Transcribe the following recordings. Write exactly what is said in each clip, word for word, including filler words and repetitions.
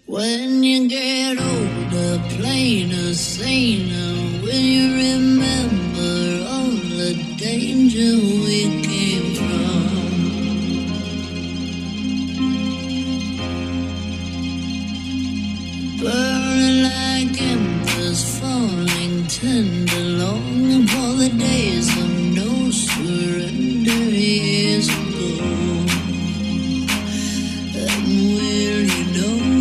When you get older, plainer, saner, will you remember all the danger we came from? Burning like embers, falling tender, longing for the days of no surrender years ago. And will you know?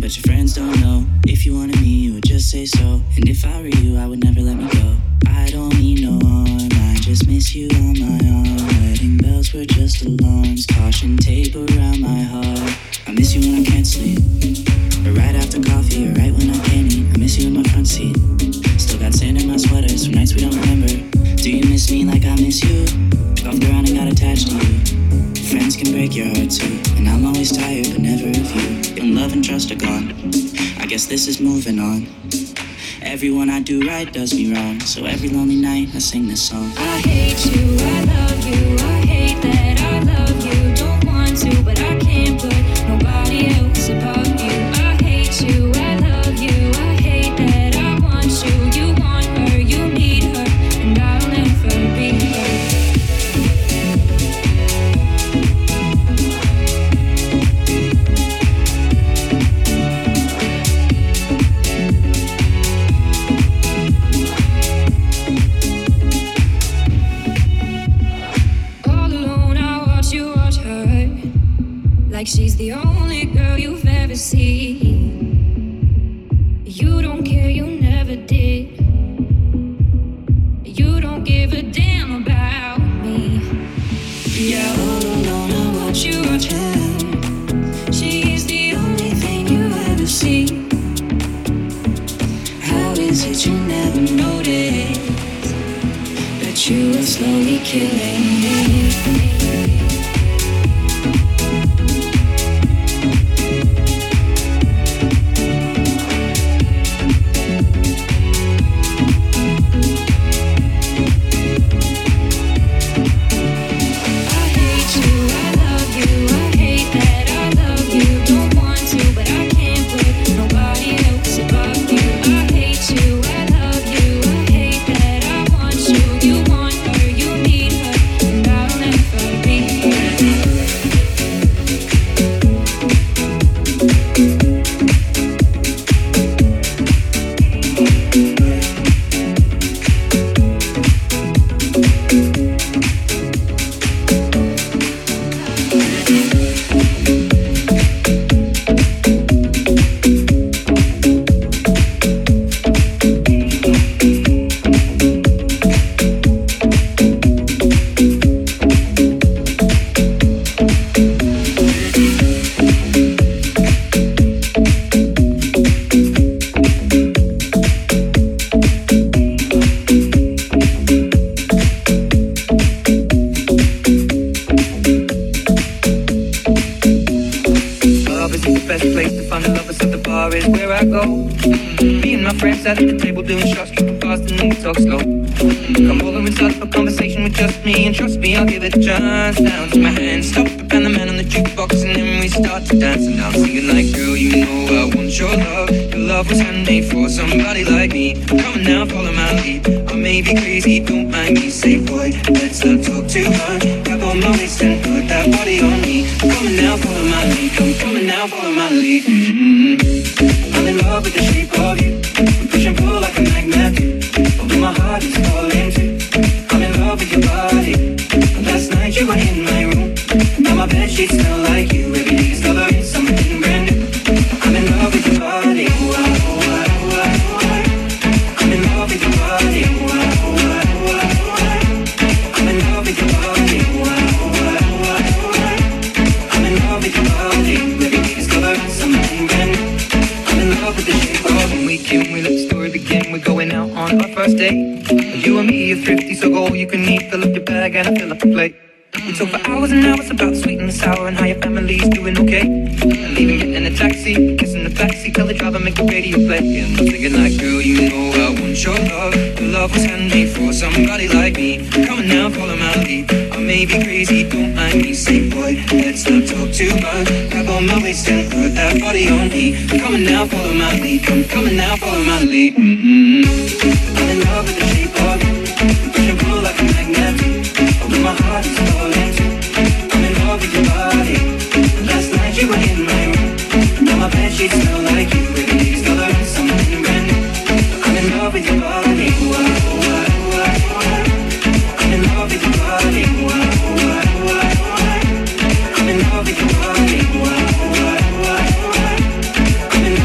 but your friends don't know. If you wanted me, you would just say so. And if I were you, I would never let me go. I don't mean no harm, I just miss you on my arm. Wedding bells were just alarms, caution tape around my heart. I miss you when I can't sleep, or right after coffee, or right when I can't eat. I miss you in my front seat. Still got sand in my sweaters from nights we don't remember. Do you miss me like I miss you? Bumped around and got attached to you. Friends can break your heart too, and I'm always tired but never of you. When love and trust are gone, I guess this is moving on. Everyone I do right does me wrong, so every lonely night I sing this song. I hate you, I love you, I hate that I love you. Don't want to, but I can't put nobody else above you. I hate you, I love you, I hate that I want you. You want her, you need her, and I'll never be her. Like she's the only girl you've ever seen. You don't care, you never did. You don't give a damn about me. Yeah, all alone I watch you watch her. She's the only thing you ever see. How is it you never noticed that you are slowly killing me? At the table doing shots, tripping fast and then we talk slow. Come over and start up a conversation with just me, and trust me, I'll give it a chance. Down to my hands, stop and the man on the jukebox, and then we start to dance. And I'm singing like, girl, you know I want your love. Your love was handmade for somebody like me. Come on now, follow my lead. I may be crazy, don't mind me. Say, boy, let's not talk too much. Grab on my waist and put that body on me. Come on now, follow my lead. Come, come on now, follow my lead. Mm-hmm. I'm in love with the shape of you. Push and pull like a magnet do. Although my heart is falling too. I'm in love with your body. Last night you were in my room. Now my bedsheets smell like you. Every day discovering something brand new. I'm in love with your body. I'm in love with your body. I'm in love with your body. I'm in love with your body. Every day discovering something brand new. I'm in love with the shape of when we can, we let the story begin. We're going out on our first date. You and me are thrifty, so go all you can eat. Fill up your bag and I fill up the plate. We talk for hours and hours about sweet and sour and how your family's doing okay. And leaving it in a taxi, kissing the backseat, tell the driver make the radio play. And I'm thinking like, girl, you know I want your love. Your love was handmade for somebody like me. Come on now, follow my lead. I may be crazy, don't mind me. Say, boy, let's not talk too much. Grab on my waist and put that body on me. Come on now, follow my lead. Come, come on now, follow my lead. Mm-hmm. I'm in love with the shape of you. Push and pull like a magnet do. Although my heart is falling too. I'm in love with your body. Last night you were in my room. Now my bedsheets smell like you. Every day discovering something brand new. I'm in love with your body. I'm in love with your body. I'm in love with your body. I'm in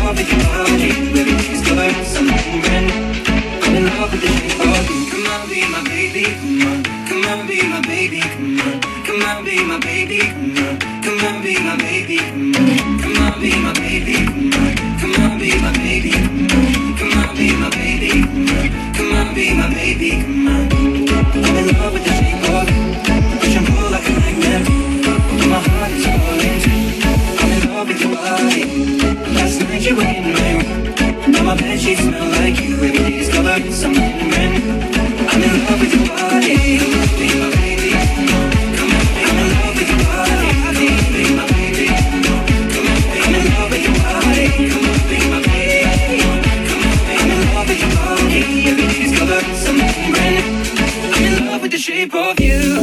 baby, come on, come on, be my baby, come on, come on, be my baby, come on, come on, be my baby, come on, come on, be my baby, come on. I'm in love with the shape of you, push and pull like a magnet, my heart is calling. I'm in love with your body. Last night you were in my room, now my bedsheets smell like you. Every day is covered in something brand new. I'm in love with your body, come on, be my baby, come on, come on. I'm in love with your body, come on, be my baby, come on, come on. I'm in love with your body, come on, be my baby, come on, come on. I'm in love with your body, every day is covered in something brand new. I'm in love with the shape of you.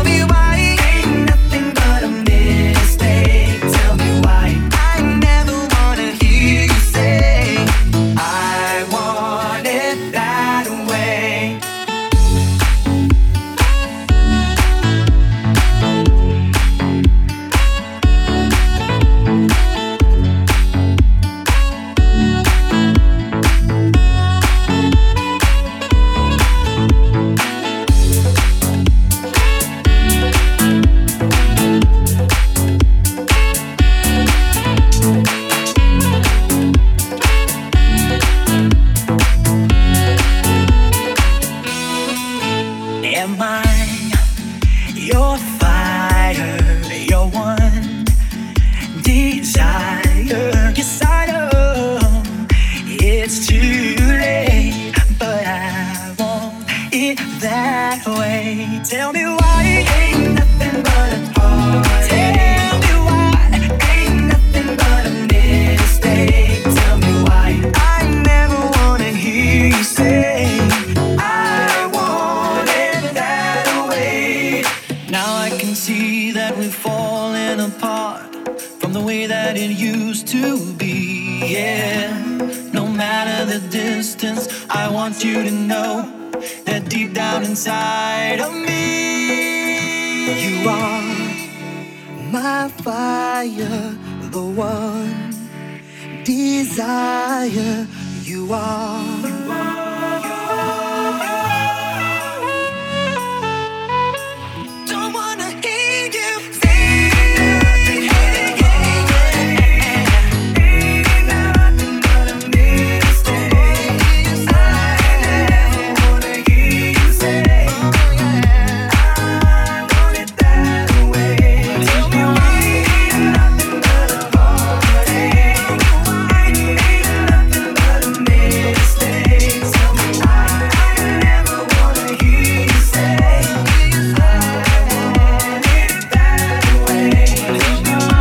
Never stay. Tell me why ain't nothing but a party. Tell me why ain't nothing but a mistake. Tell me why I never wanna hear you say I want it that way. Now I can see that we've fallen apart from the way that it used to be, yeah. No matter the distance, I want you to know that deep down inside of me, you are my fire, the one desire. You are. You are. Don't wanna hear you say nothing. Ain't nothing but a mistake. I never wanna hear you say I want it that way. Tell me why ain't nothing but a heartache. Ain't nothing but a mistake. Tell me why I never wanna hear you say I want it that way. Tell me why ain't nothing but a heartache. Ain't nothing but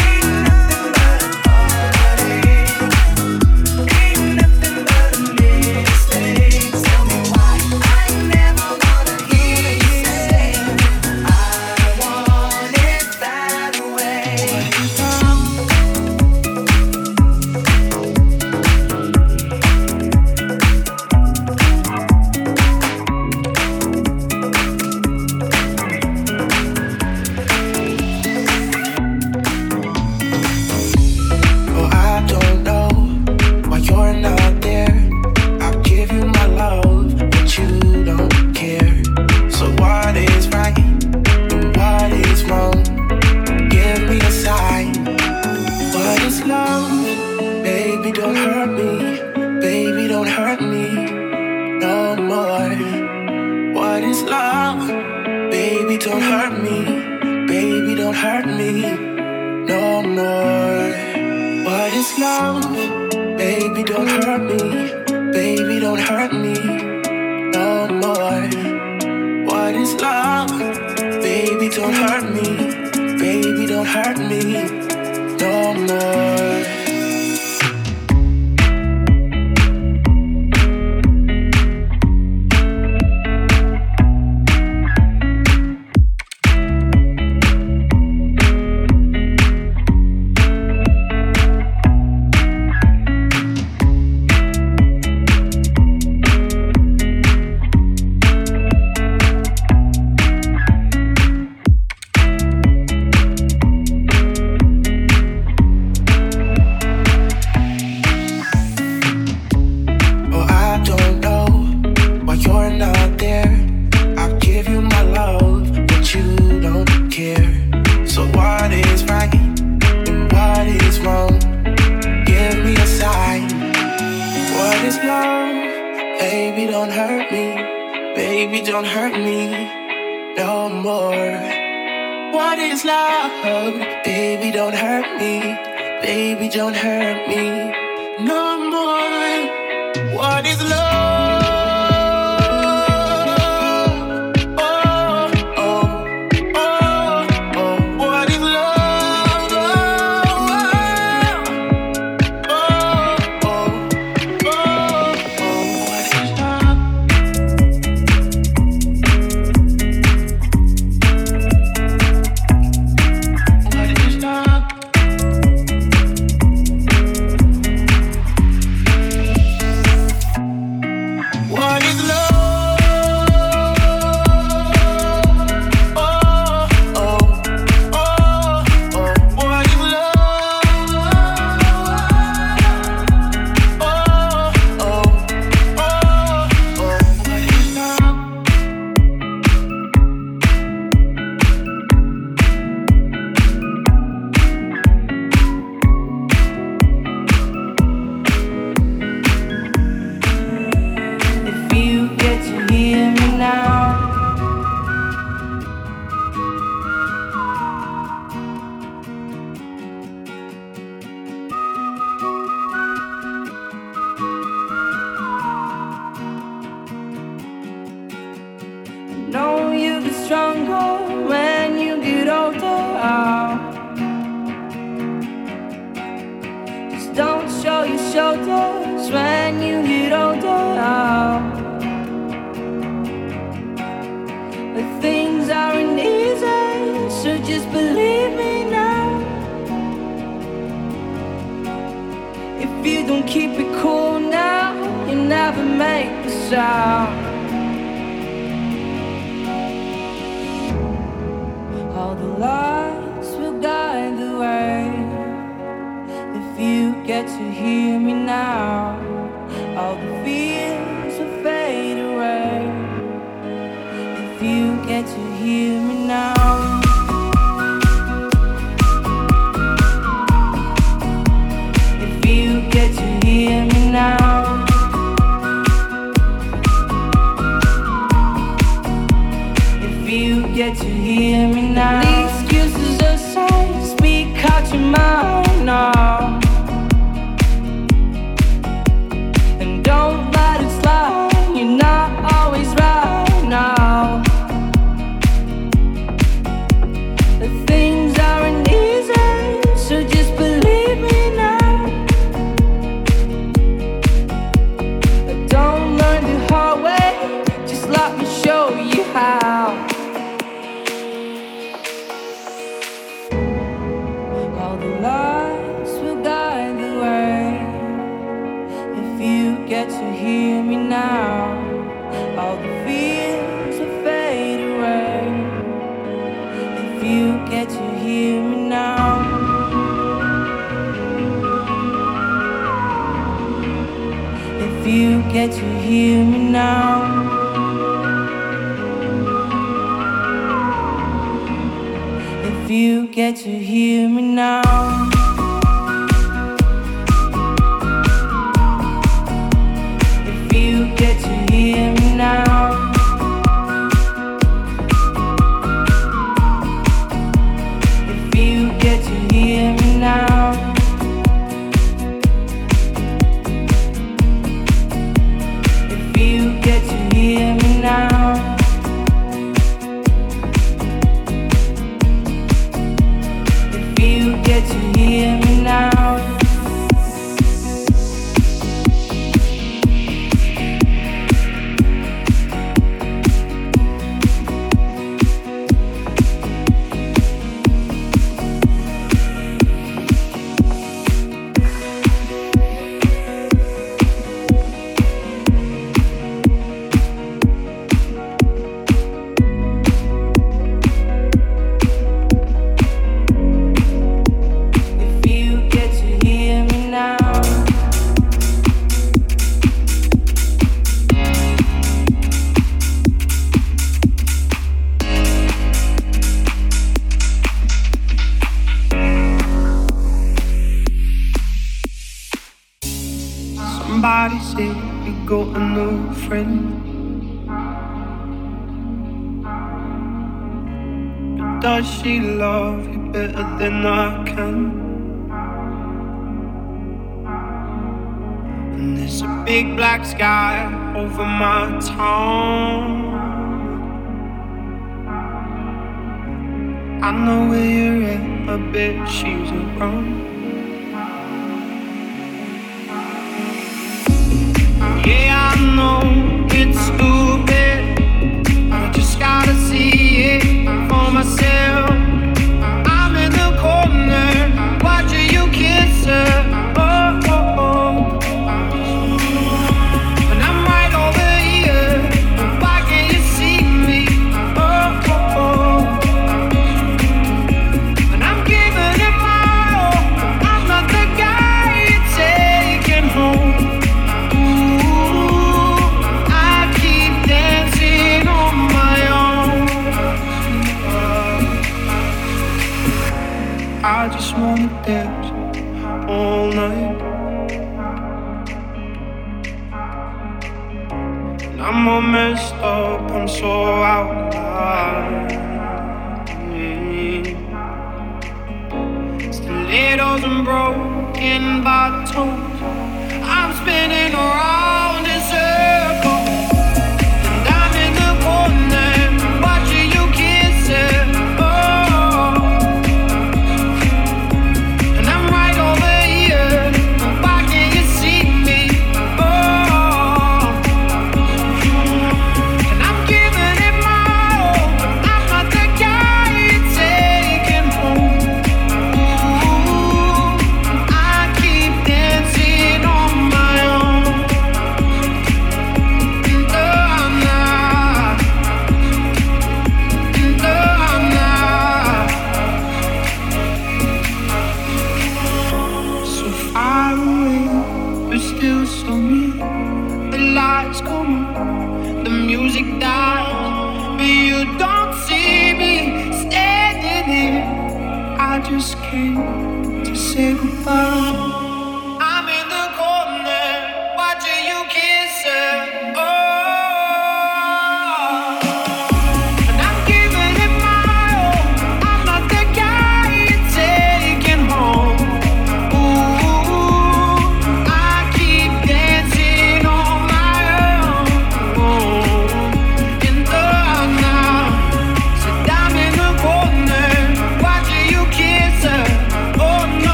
a mistake. Tell me why I never wanna hear you say I want it that way. Oh, I don't know why you're not there. I'll give you my love, but you don't care. So what is right and what is wrong? Give me a sign. What is love? Baby, don't hurt me. Baby, don't hurt me no more. What is love? Baby, don't hurt me. Baby, don't hurt me no more. What is love? Baby, don't hurt me. Baby, don't hurt me no more. What is love? Baby, don't hurt me. Baby, don't hurt me no more. Oh, I don't know why you're not there. I'll give you my love, but you don't care. So what is right and what is wrong? Give me a sign. What is love? Baby, don't hurt me. Baby, don't hurt me no more. What is love? Baby, don't hurt me. Baby, don't hurt me no more. What is love? Oh, oh, oh, oh. What is love? Oh, oh, oh, oh. What is love? What is love? What is love? Oh, oh, oh, oh. What is love? Oh, oh, oh, oh. What is love? If you stronger when you get older. Just don't show your shoulders when you get older. But things aren't easy, so just believe me now. If you don't keep it cool now, you never make the sound. All the lights will guide the way. If you get to hear me now, all the fears will fade away. If you get to hear me now. If you get to hear me now. You get to hear me now. The excuses aside, speak out your mind now. And don't let it slide, you're not always right now. The things aren't easy, so just believe me now. But don't learn the hard way, just let me show you how. Lights will guide the way. If you get to hear me now, all the fears will fade away. If you get to hear me now. If you get to hear me now. If you get to hear me now. If you get to hear me now. If you get to hear me now. If you get to hear me now. Get to hear me now. Somebody said you got a new friend, but does she love you better than I can? And there's a big black sky over my town. I know where you're at, I bet she's around. Yeah, I know it's stupid, I just gotta see it for myself. I'm in the corner, watching you kiss her. Oh, oh, oh. And I'm right over here, why can't you see me? Oh, oh, oh. And I'm giving it my all, I'm not the guy you're taking home. I just wanna dance all night. And I'm all messed up, I'm so out of line. Stilettos and broken bottles, I'm spinning around in circles. And I'm in the corner, watching you kiss. music dies, but you don't see me standing here. I just came to say goodbye. I'm in the corner watching you kiss her. Oh.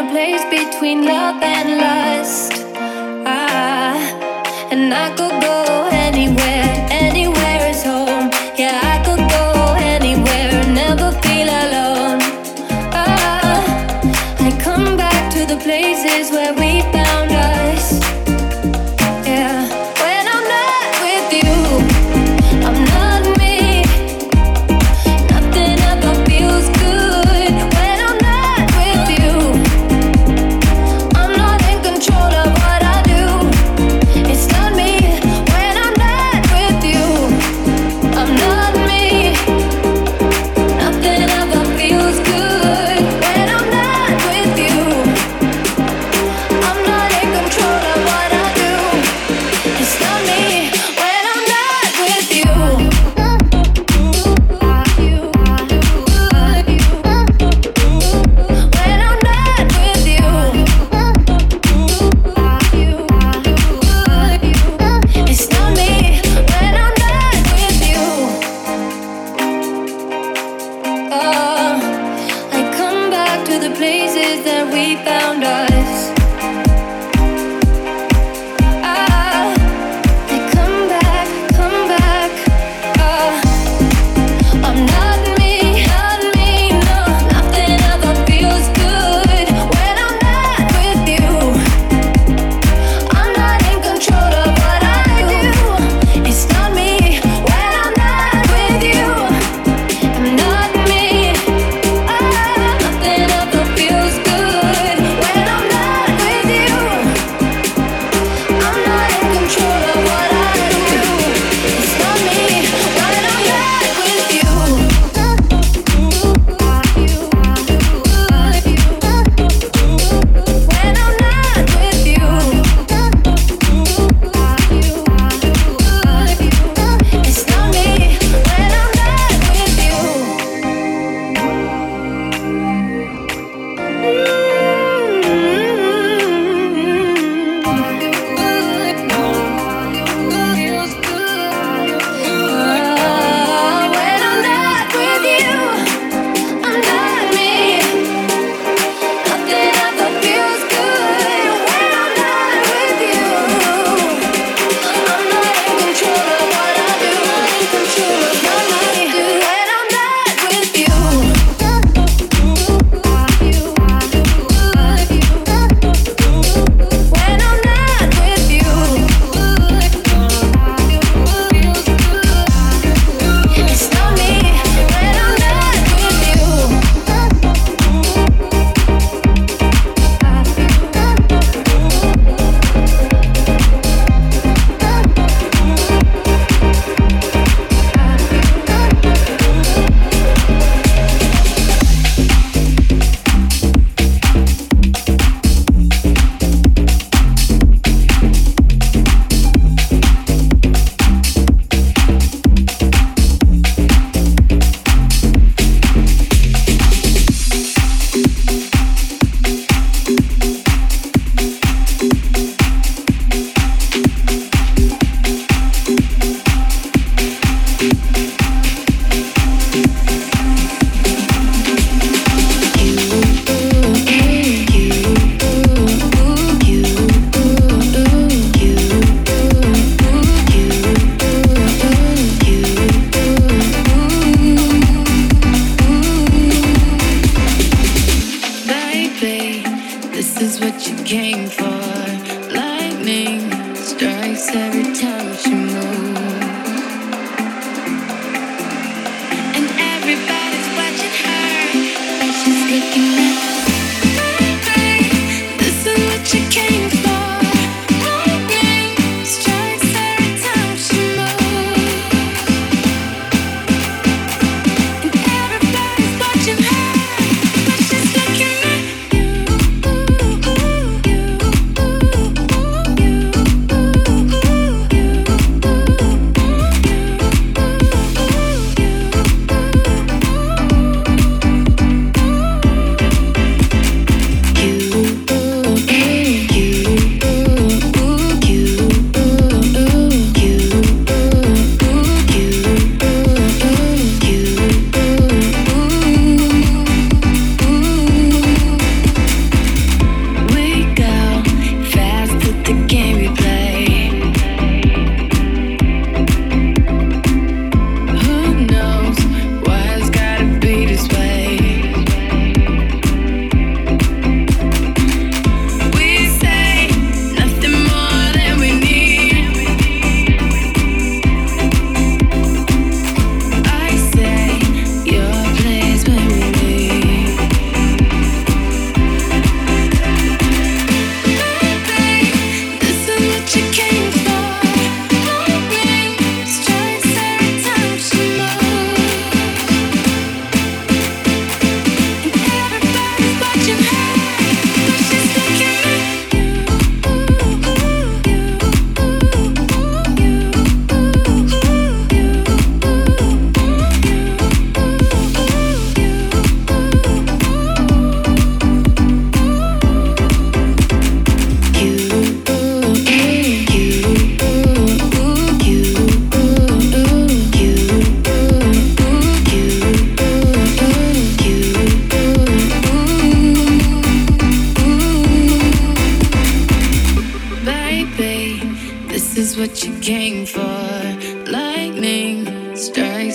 place between love and lust. Ah, and I could go anywhere, anywhere is home. Yeah, I could go anywhere, never feel alone. Ah, I come back to the places where we found us. Yeah, when I'm not with you, I'm not me. Nothing ever feels good when I'm not with you. I'm not in control of what I do. It's not me.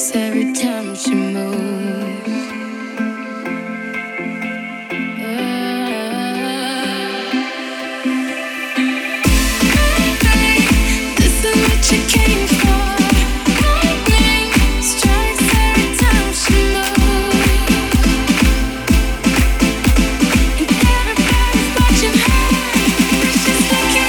every time she moves. This is what you came for. Lightning strikes every time she moves. And everybody's watching her. She's thinking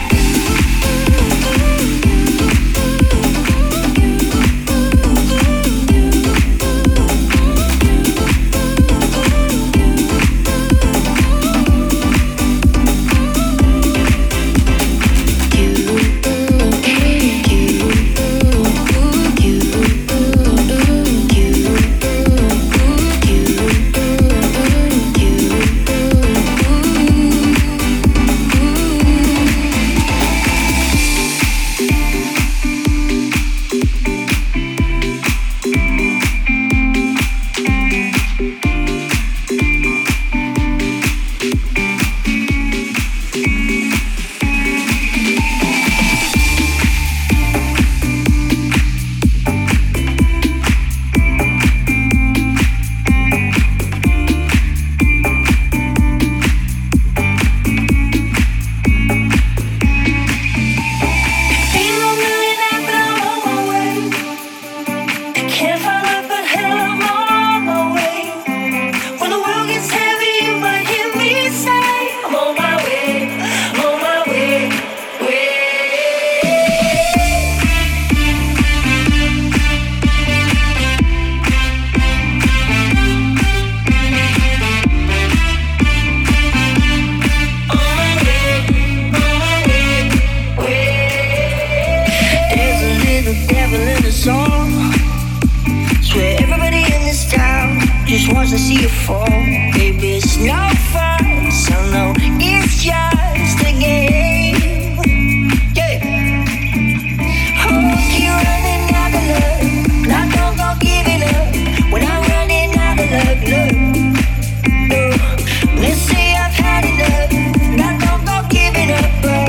wants to see you fall. Baby, it's no fun, so no, it's just a game. Yeah. Oh, keep running out of love. Not don't go giving up when I'm running out of love. Look, oh, let's say I've had enough. Not don't go giving up. Oh,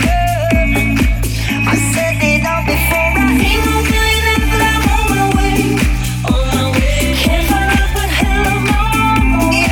I said it all before. I ain't no millionaire, but I'm on my way. On my way. Can't find out what hell I'm on. Yeah.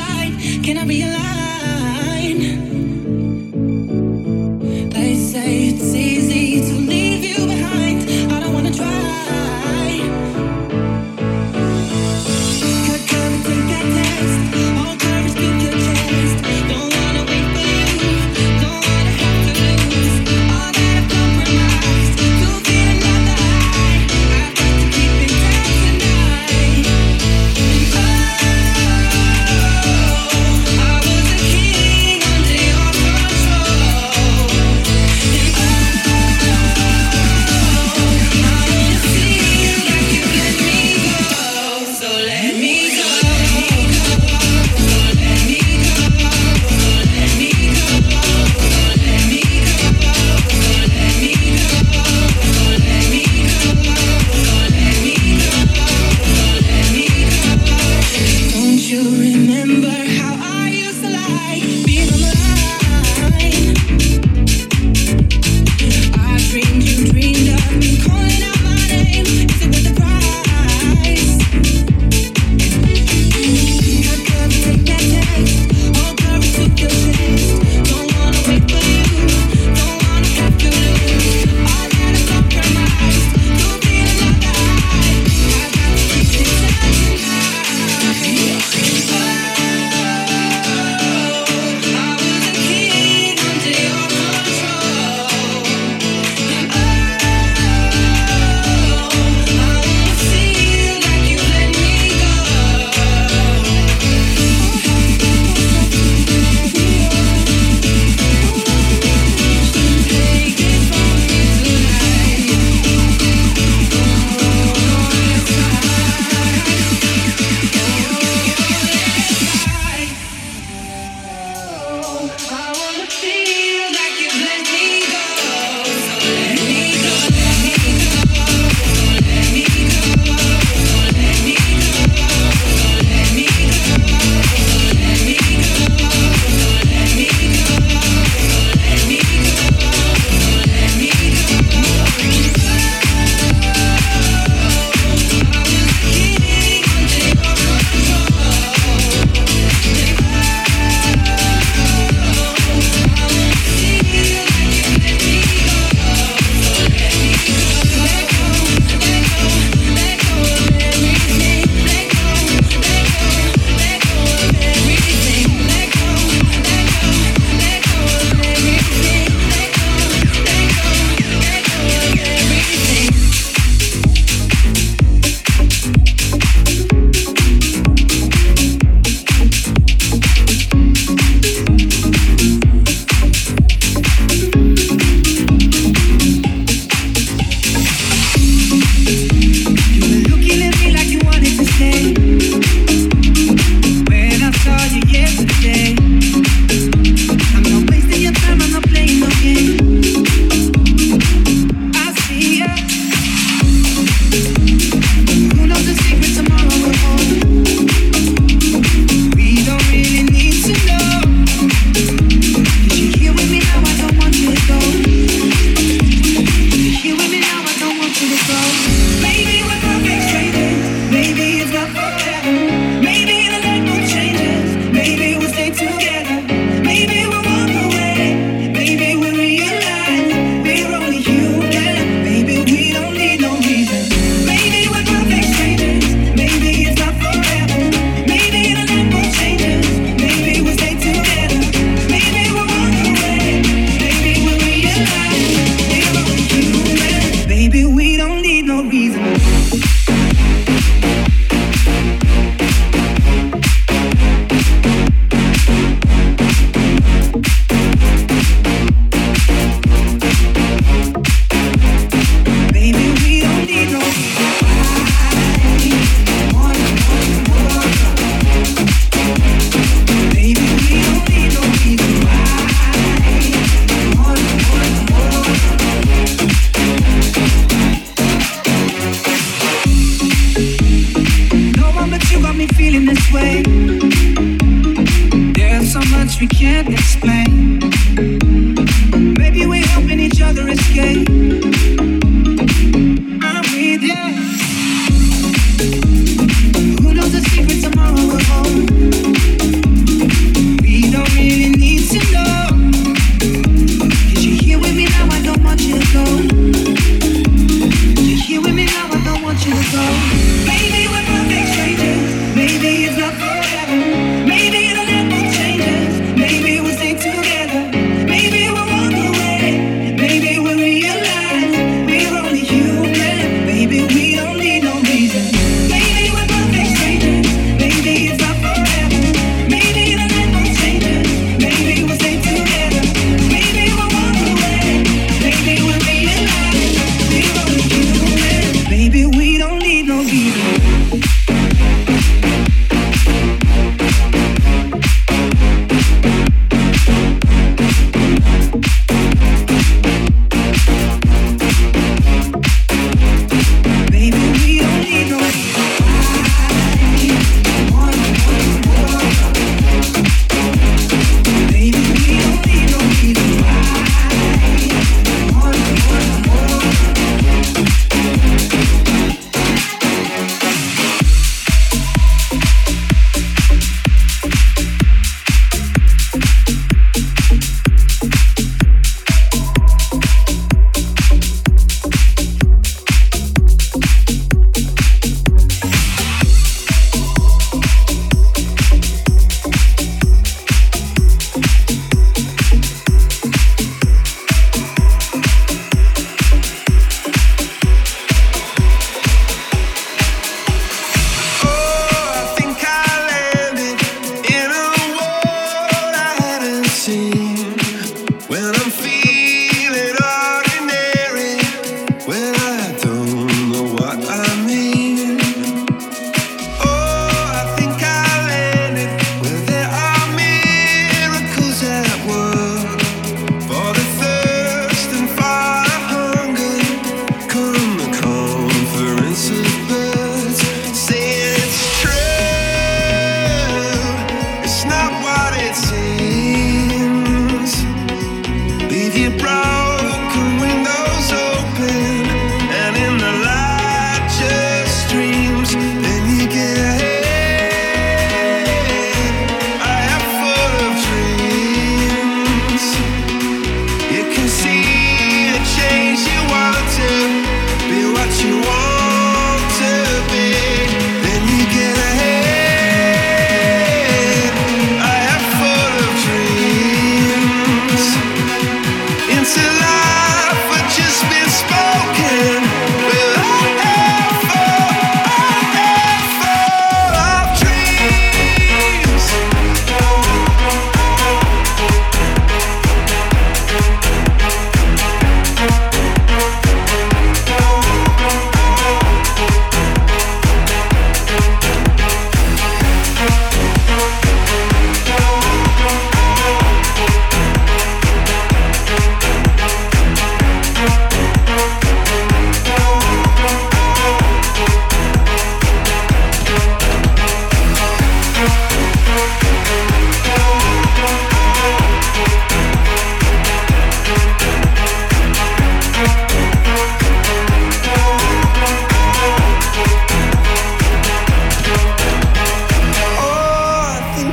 light. Can I realign? They say it's easy to leave you behind. I don't wanna try. Could come and take that test. All courage, keep your chest. Don't wanna wait for you. Don't wanna have to lose. All that I've compromised to feel another high. I've got to keep it down tonight. Oh, I was a king under your control. And oh, I wanna feel like you let me go. So let me go. So let me go. So let me go. So let me go. So let me go. So let me go. So let me go. So let me go. Don't you remember how I used to like being on the line? I dreamed you dreamed of me calling out my name. Is it worth the price? I couldn't take that taste. All courage took your chest. Don't wanna wait for you. Don't wanna have to lose. All that I've compromised to feel another high. I've got to keep it down tonight. Oh, I was a king under your control. And oh, I wanna feel like you let me go. Take it from me tonight. I wanna feel like you let me go. So let me go, let me go. So let me go, so let me go. So let me go, so let me go. So let me go, so let me go. So let me go. I was a king under your You were looking at me like you wanted to stay. When I saw you yesterday, I'm not wasting your time, I'm not playing no game. I see ya. Who knows the secret tomorrow we're home? We don't really need to know. 'Cause you're here with me now, I don't want you to go. You're here with me now, I don't want you to go. Maybe we're perfect strangers. Maybe it's not forever. Maybe the night won't change us. Maybe we'll stay together. Maybe we'll walk away. Maybe we'll realize we're only human. Maybe we don't need no reason. Maybe we're perfect strangers. Maybe it's not forever. Maybe the night won't change us. Maybe we'll stay together. Maybe we'll walk away. Maybe we'll realize we're only human. Maybe we don't need no reason. Baby, we don't need no reason why. Baby, we don't need no reason why. No one but you got me feeling this way. There's so much we can't explain. Maybe we're helping each other escape. I'm with you. Who knows the secret tomorrow we're home?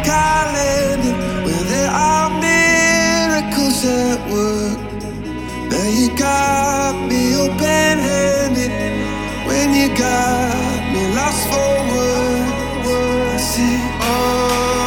calendar where there are miracles at work. Now you got me open-handed when you got me lost for words. I say, oh.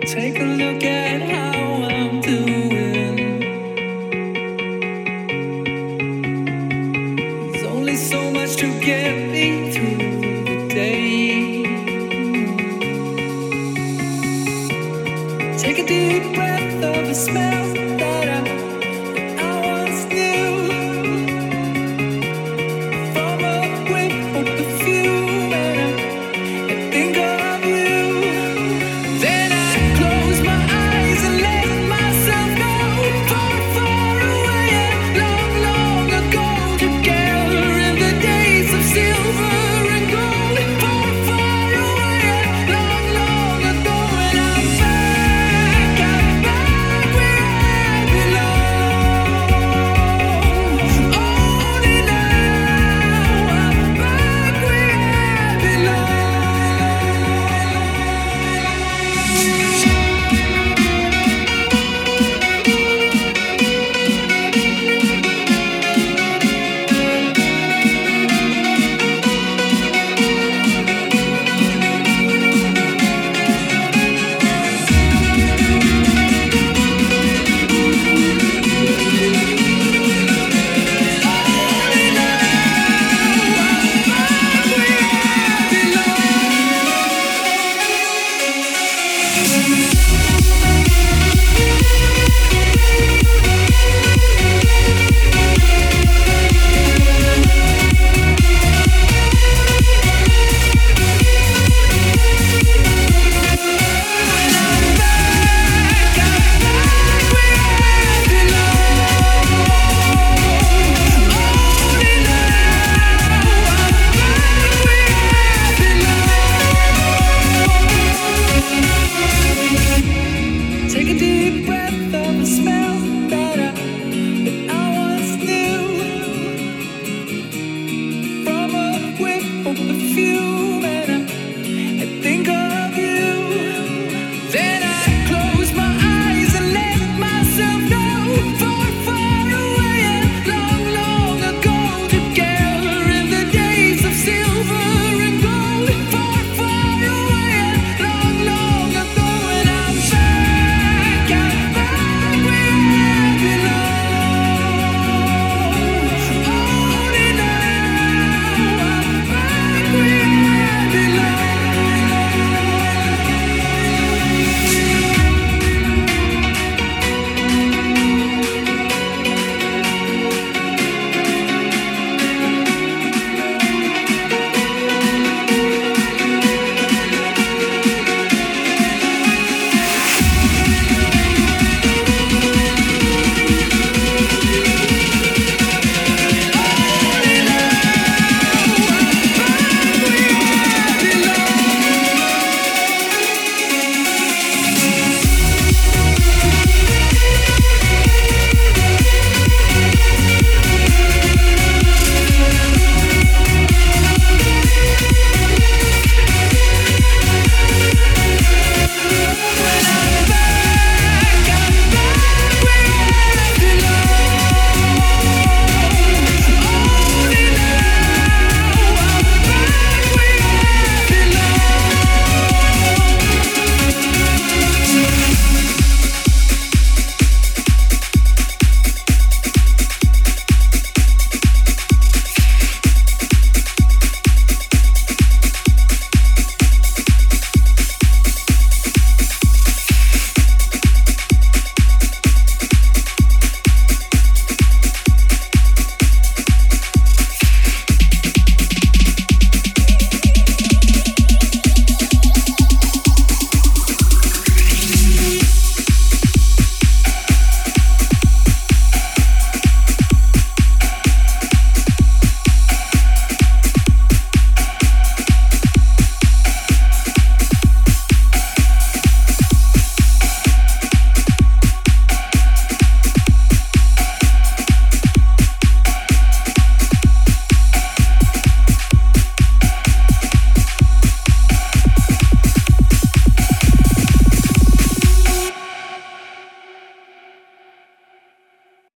Take a look at how I'm doing. There's only so much to get me through the day. Take a deep breath of the smell